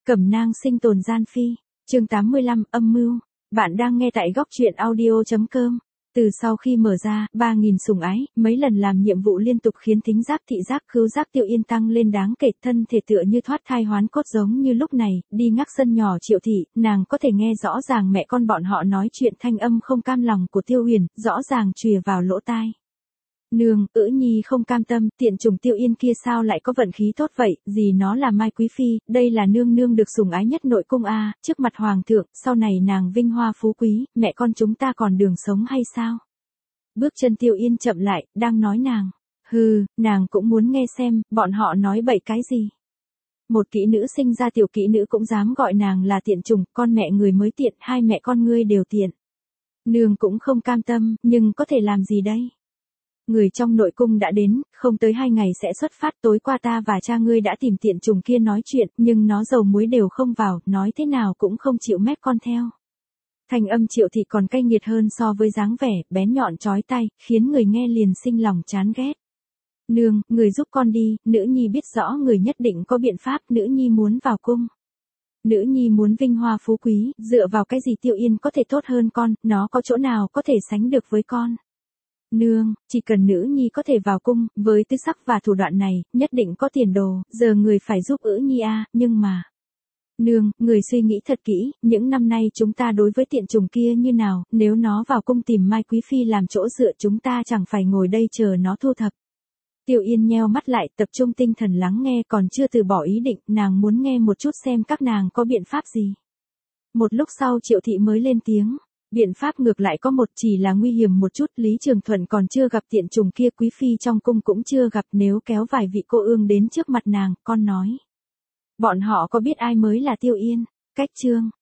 Cẩm nang sinh tồn gian phi, chương 85, âm mưu. Bạn đang nghe tại góc truyện audio.com. Từ sau khi mở ra, 3.000 sủng ái, mấy lần làm nhiệm vụ liên tục khiến thính giác thị giác khứu giác Tiêu Yên tăng lên đáng kể, thân thể tựa như thoát thai hoán cốt giống như lúc này, đi ngắc sân nhỏ Triệu thị, nàng có thể nghe rõ ràng mẹ con bọn họ nói chuyện, thanh âm không cam lòng của Tiêu Huyền, rõ ràng chùa vào lỗ tai. Nương, ữ nhi không cam tâm, tiện chủng Tiêu Yên kia sao lại có vận khí tốt vậy, gì nó là Mai Quý Phi, đây là nương nương được sủng ái nhất nội cung a, trước mặt hoàng thượng, sau này nàng vinh hoa phú quý, mẹ con chúng ta còn đường sống hay sao? Bước chân Tiêu Yên chậm lại, đang nói nàng. Hừ, nàng cũng muốn nghe xem, bọn họ nói bậy cái gì. Một kỹ nữ sinh ra tiểu kỹ nữ cũng dám gọi nàng là tiện chủng, con mẹ người mới tiện, hai mẹ con ngươi đều tiện. Nương cũng không cam tâm, nhưng có thể làm gì đây? Người trong nội cung đã đến, không tới 2 ngày sẽ xuất phát, tối qua ta và cha ngươi đã tìm tiện chủng kia nói chuyện, nhưng nó dầu muối đều không vào, nói thế nào cũng không chịu mép con theo. Thanh âm Triệu thị còn cay nghiệt hơn so với dáng vẻ, bén nhọn chói tai, khiến người nghe liền sinh lòng chán ghét. Nương, người giúp con đi, nữ nhi biết rõ người nhất định có biện pháp, nữ nhi muốn vào cung. Nữ nhi muốn vinh hoa phú quý, dựa vào cái gì Tiêu Yên có thể tốt hơn con, nó có chỗ nào có thể sánh được với con. Nương, chỉ cần nữ nhi có thể vào cung, với tư sắc và thủ đoạn này, nhất định có tiền đồ, giờ người phải giúp ữ nhi a, nhưng mà... Nương, người suy nghĩ thật kỹ, những năm nay chúng ta đối với tiện chủng kia như nào, nếu nó vào cung tìm Mai Quý Phi làm chỗ dựa chúng ta chẳng phải ngồi đây chờ nó thu thập. Tiêu Yên nheo mắt lại, tập trung tinh thần lắng nghe, còn chưa từ bỏ ý định, nàng muốn nghe một chút xem các nàng có biện pháp gì. Một lúc sau Triệu thị mới lên tiếng. Biện pháp ngược lại có một, chỉ là nguy hiểm một chút, Lý Trường Thuận còn chưa gặp tiện chủng kia, Quý Phi trong cung cũng chưa gặp, nếu kéo vài vị cô ương đến trước mặt nàng, con nói. Bọn họ có biết ai mới là Tiêu Yên? Cách chương.